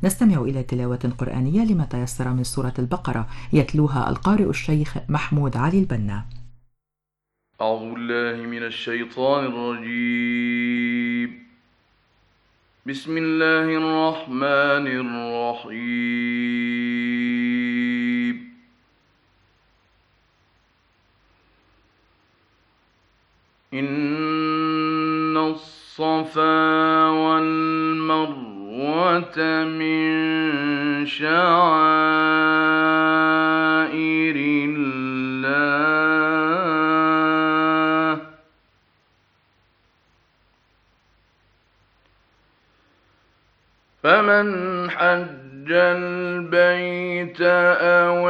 نستمع إلى تلاوة قرآنية لما تيسر من سورة البقرة، يتلوها القارئ الشيخ محمود علي البنا. أعوذ بالله من الشيطان الرجيم. بسم الله الرحمن الرحيم. إن الصفا والمروة من شعائر الله، فمن حج البيت أو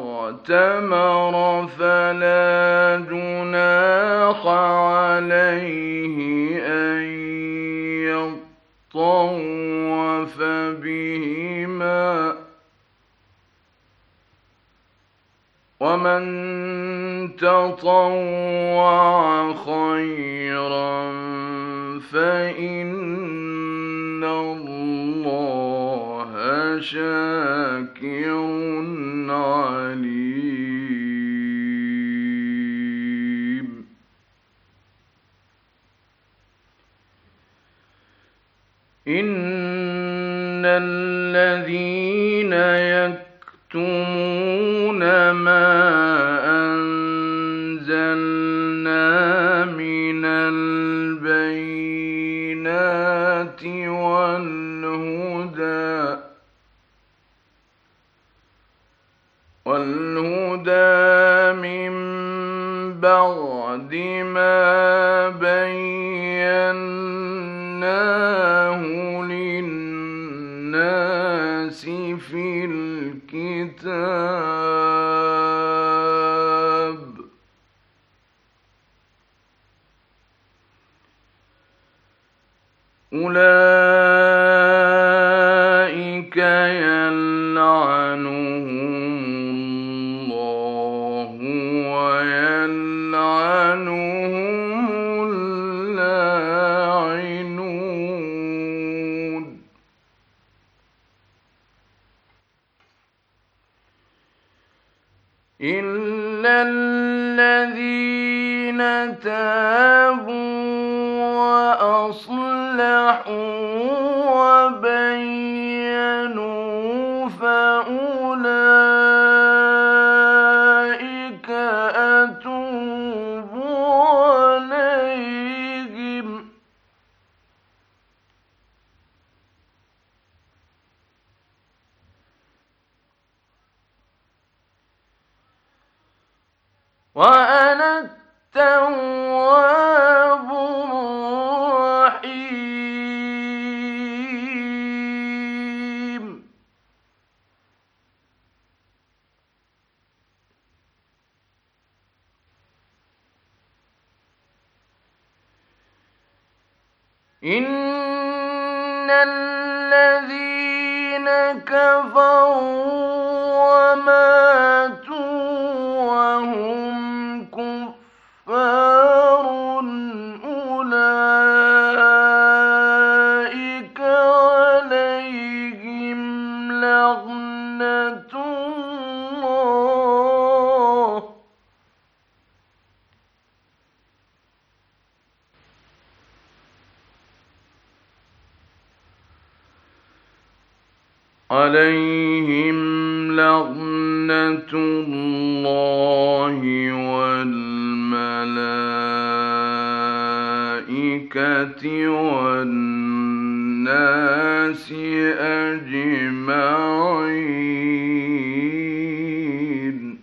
اعتمر فلا جناح عليه أن يطوف بهما، ومن تطوع خيرا فإن الله شاكر عليم. إن الذين يكتمون ما أنزلنا من البينات والهدى من بعد ما بيناه للناس في الكتاب، أولئك يلعنهم الله ويلعنهم اللاعنون. إلا الذين تابوا وأصلحوا وبينوا فأولئك أتوب عليهم، وأنا التواب الرحيم. إن الذين كفروا وماتوا وهم كفار أولئك عليهم لعنة الله عليهم لعنة الله والملائكة والناس أجمعين.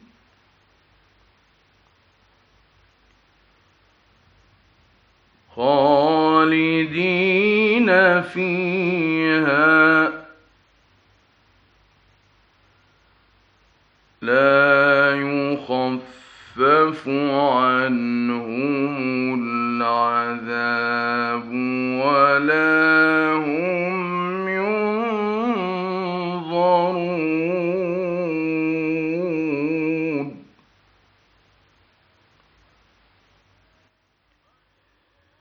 خالدين فيها لا يخفف عنهم العذاب ولا هم ينظرون.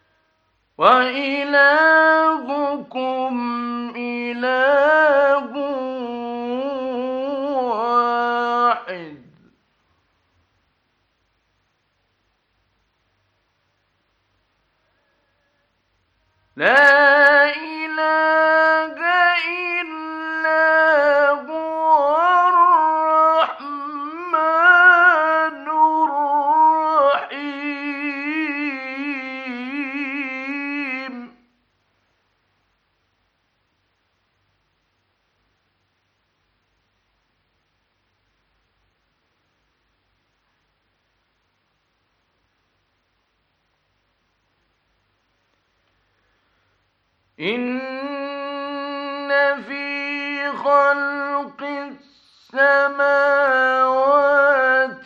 وإلهكم إله إن في خلق السماوات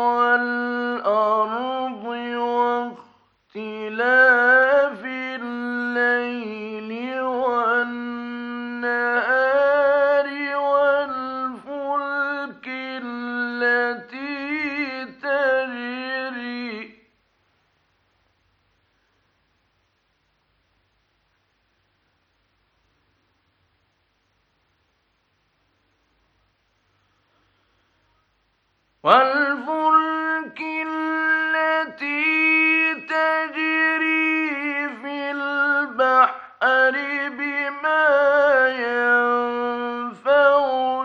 والأرض واختلاف الليل والنهار والفلك التي تجري في البحر بما ينفع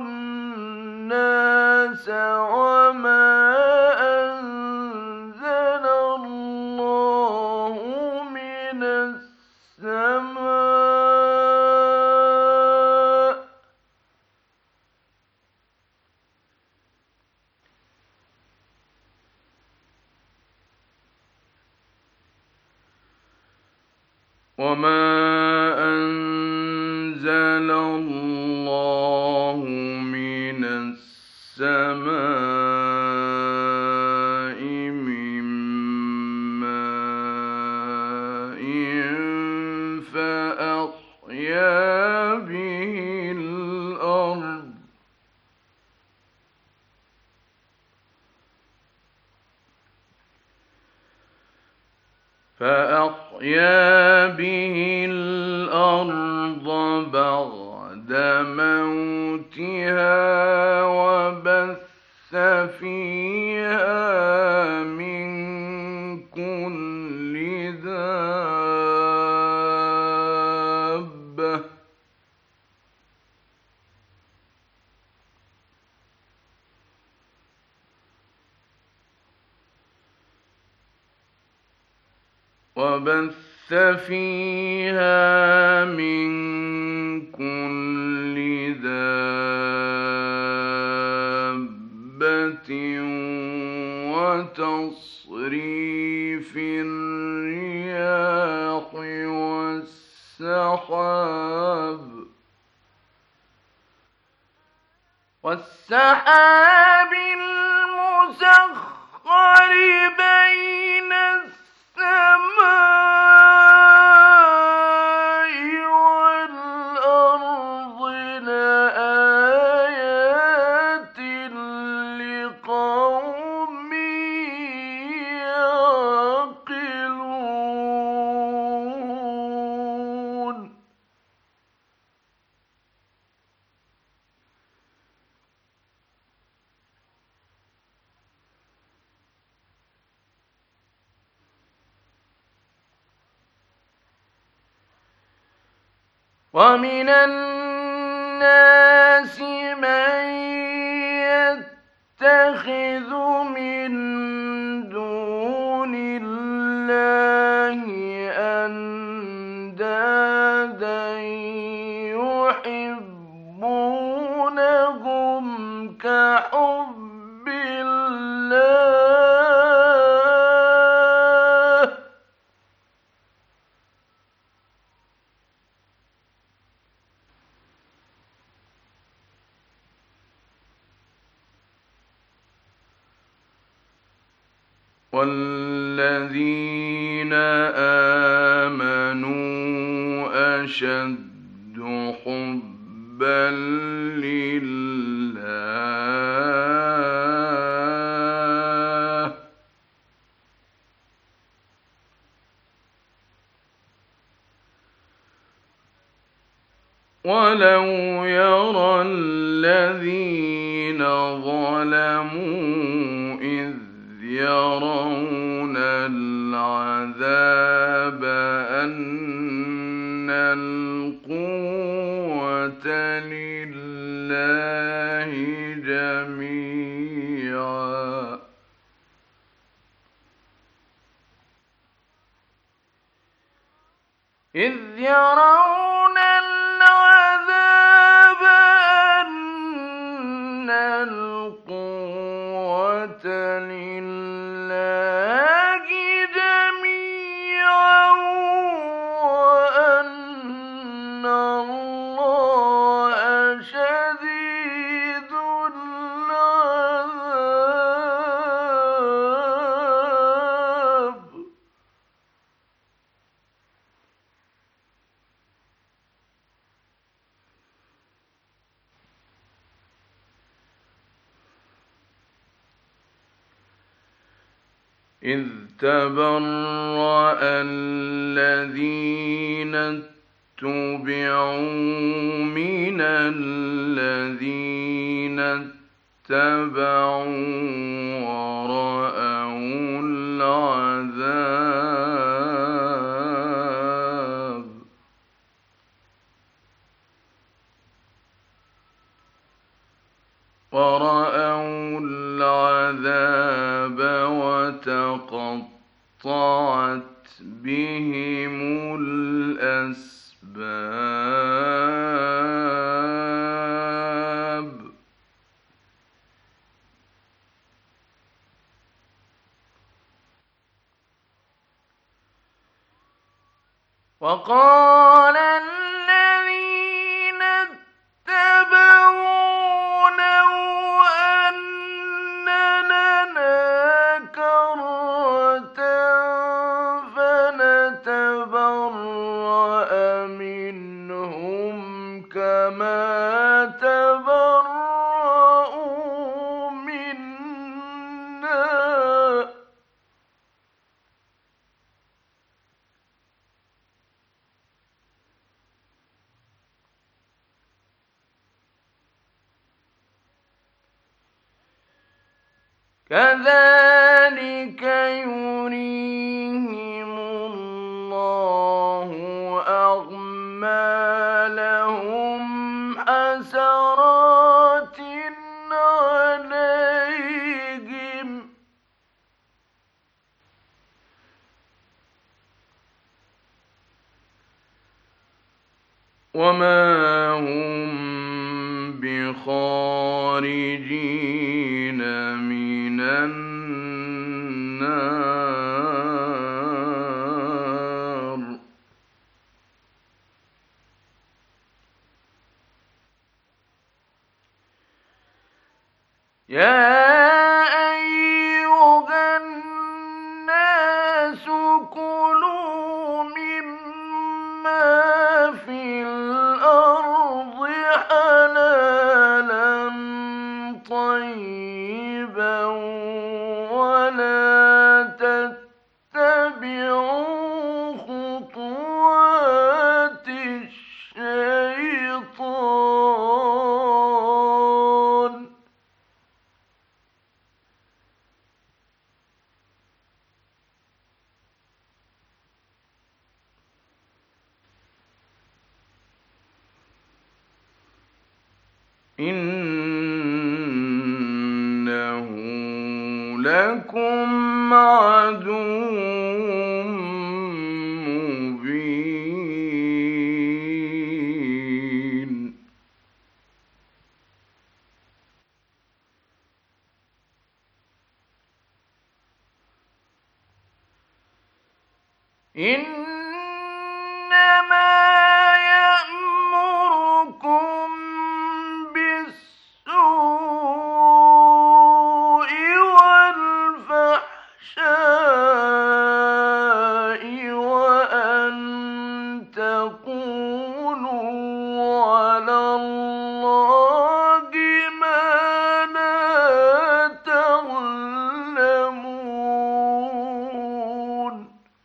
الناس وما أنزل الله من السماء من ماء فأحيا به الأرض بعد موتها وبث فيها من كل دابة وتصريف الرياح والسحاب المسخر بين السماء والأرض لآيات لقوم يعقلون ومن الناس من يتخذ من دون الله أندادا يحبونهم كحب الله والذين آمنوا أشد حبا لله ولو يرى الذين ظلموا إذ يرون العذاب أن القوة لله جميعا إذ يرون العذاب أن القوة لله جميعا وأن إذ تبرأ الذين اتبعوا من الذين اتبعوا ورأوا العذاب وتقطعت بهم الأسباب وقال الذين اتبعوا لو أن لنا كرة فنتبرأ منهم كما تبرأوا منا كذلك يريهم الله أعمالهم حسرات عليهم وما هم بخارجين من النار يا أيها الناس كلوا مما في الأرض حلالا طيبا ولا تتبعوا خطوات الشيطان إنه لكم عدو مبين إنما يأمركم بالسوء والفحشاء وأن تقولوا على الله ما لا تعلمون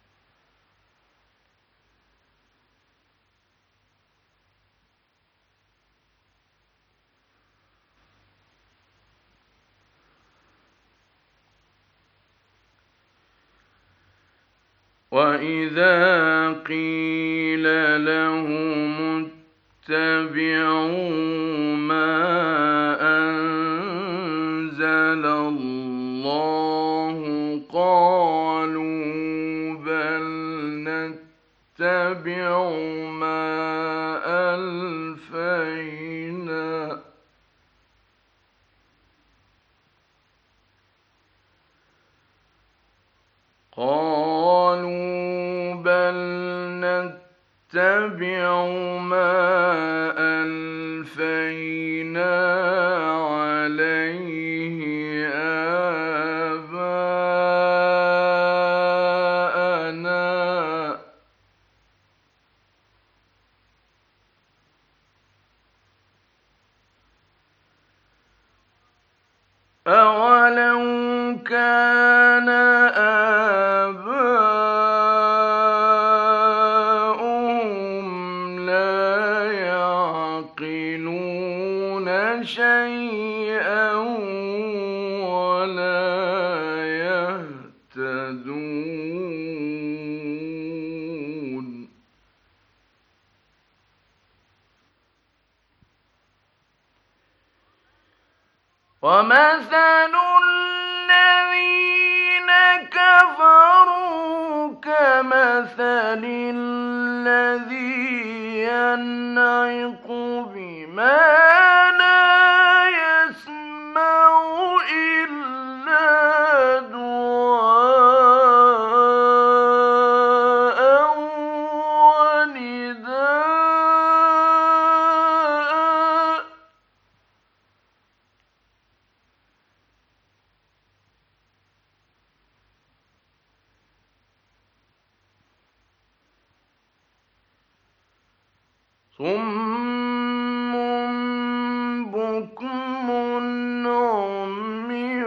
وإذا قيل لهم اتبعوا ما أنزل الله قالوا بل نتبع ما ألفينا نتبع ما ألفينا عليه آباءنا أولو كان شيئا ولا يهتدون ومثل الذين كفروا كمثل الذي ينعق بما لا يسمع إلا دعاء ونداء صم بكم عمي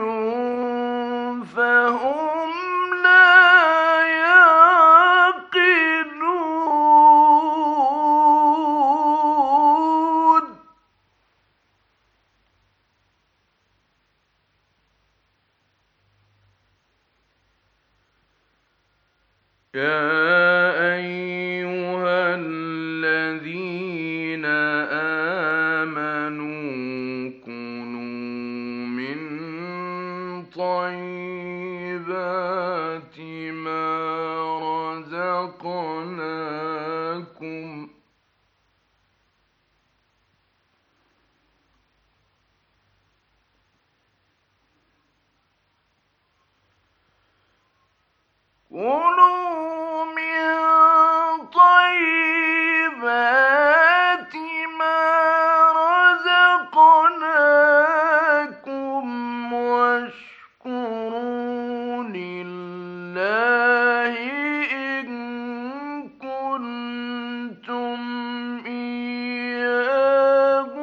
فهم لا يعقلون يا أيها الذين آمنوا كلوا من طيبات ما رزقناكم كلوا من طيبات ما رزقناكم واشكروا لله إن كنتم إياه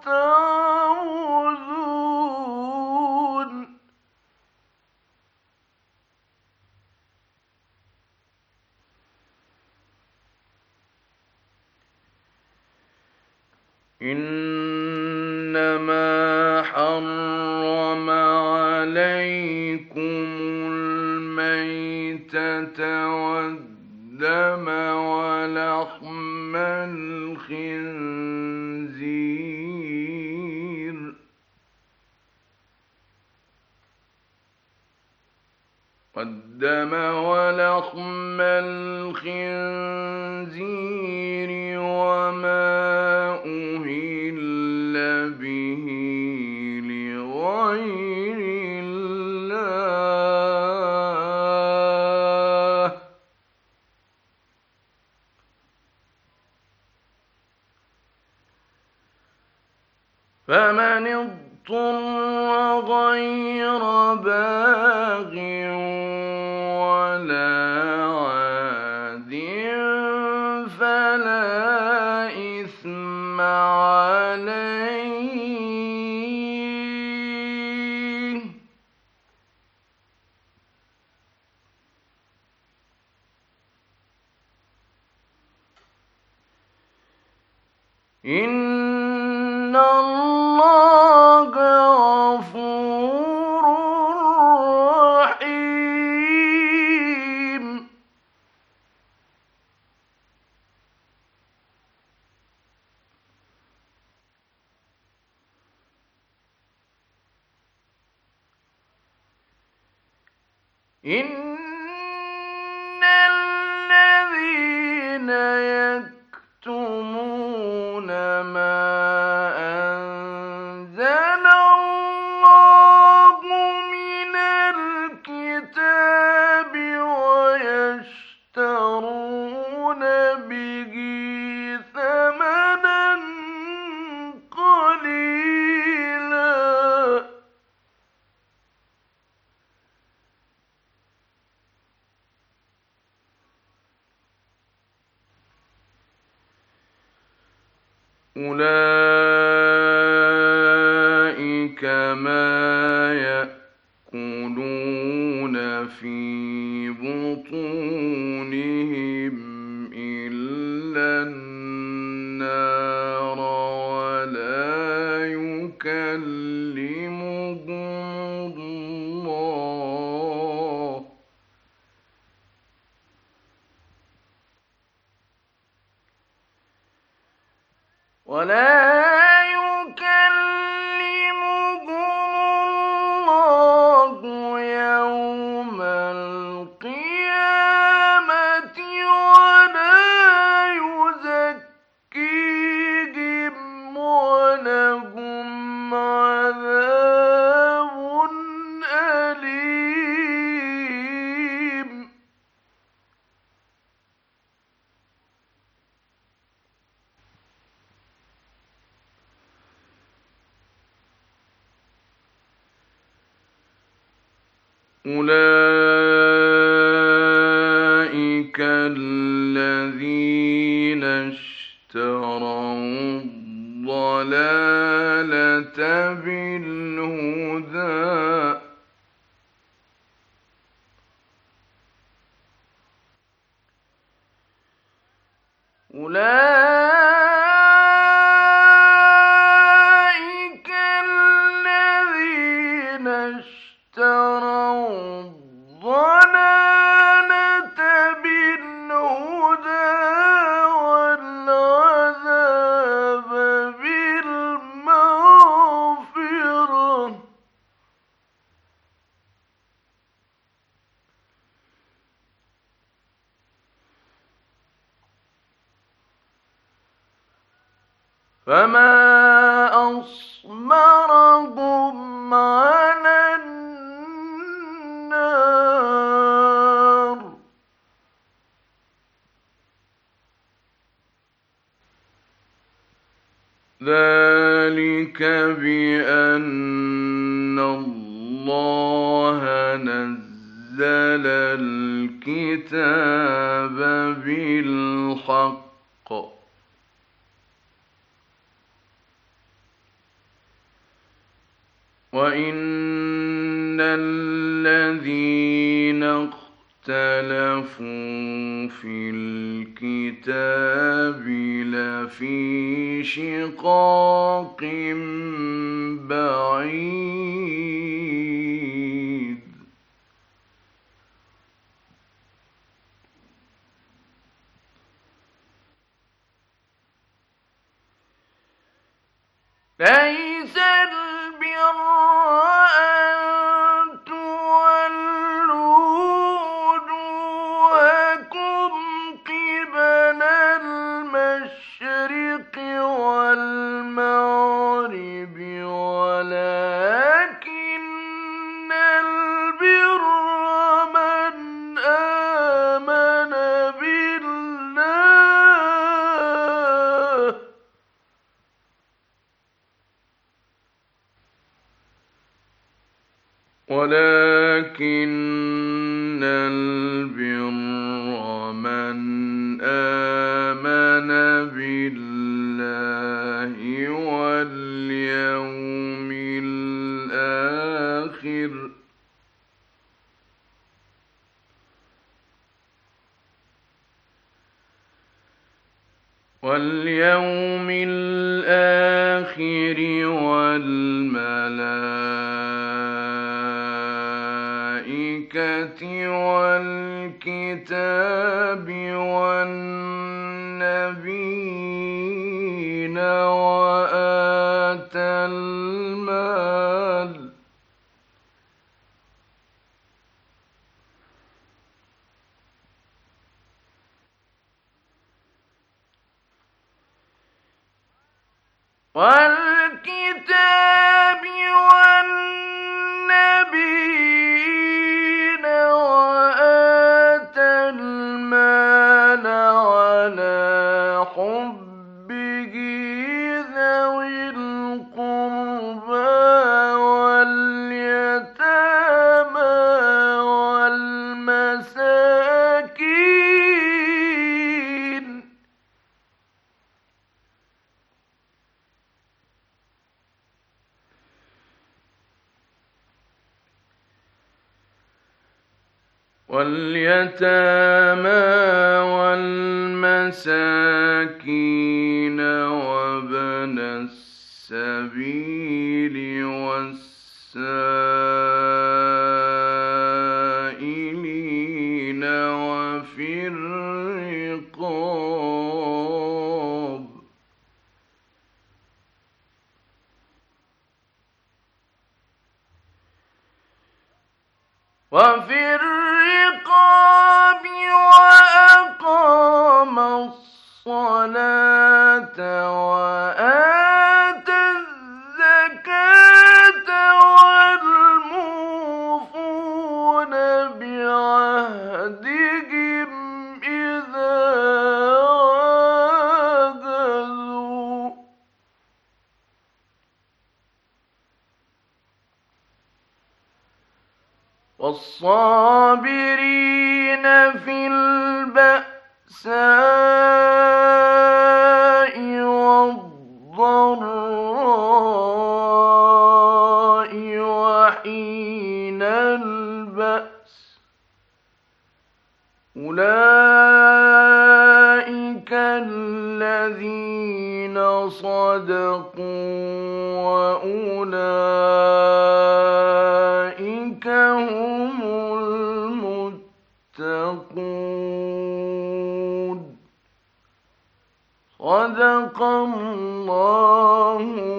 تعبدون إنما حرم عليكم الميتة والدم ولحم الخنزير وما أهل به لغير الله فمن اضطر غير باغ ولا عاد فلا إثم عليه إن الله غفور رحيم إن الذين يكتمون ما أنزل الله من الكتاب ويشترون به ثمنا قليلا أولئك ما يأكلون في بطونهم إلا النار ولا يموتون الله يوم القيامة ولا يزكيهم ولهم عذاب أليم أولئك الذين اشتروا الضلالة بالهدى أولئك الذين اشتروا الضلالة بالهدى والعذاب بالمغفرة فما أصبرهم على النار ذلك بأن الله نزل الكتاب بالحق وإن الذين اختلفوا في الكتاب لفي شقاق بعيد ليس البر أن تولوا وجوهكم قبل المشرق والمغرب ولكن البر من آمن بالله ولكن البر من آمن بالله واليوم الآخر والملائكة والكتاب والنبيين وآتى المال والكتاب والنبيين وآتى المال على حبه ذوي القربى واليتامى والمساكين وابن السبيل والسائلين وفي الرقاب وأقام الصلاة وآتى الزكاة والموفون بعهدهم إذا عاهدوا والصابرين في البأساء والضراء وحين البأس أولئك الذين صدقوا وأولئك هم المتقون. صدق الله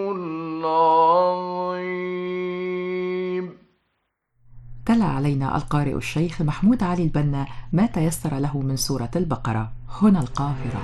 العظيم. تلا علينا القارئ الشيخ محمود علي البنا ما تيسر له من سورة البقرة. هنا القاهرة.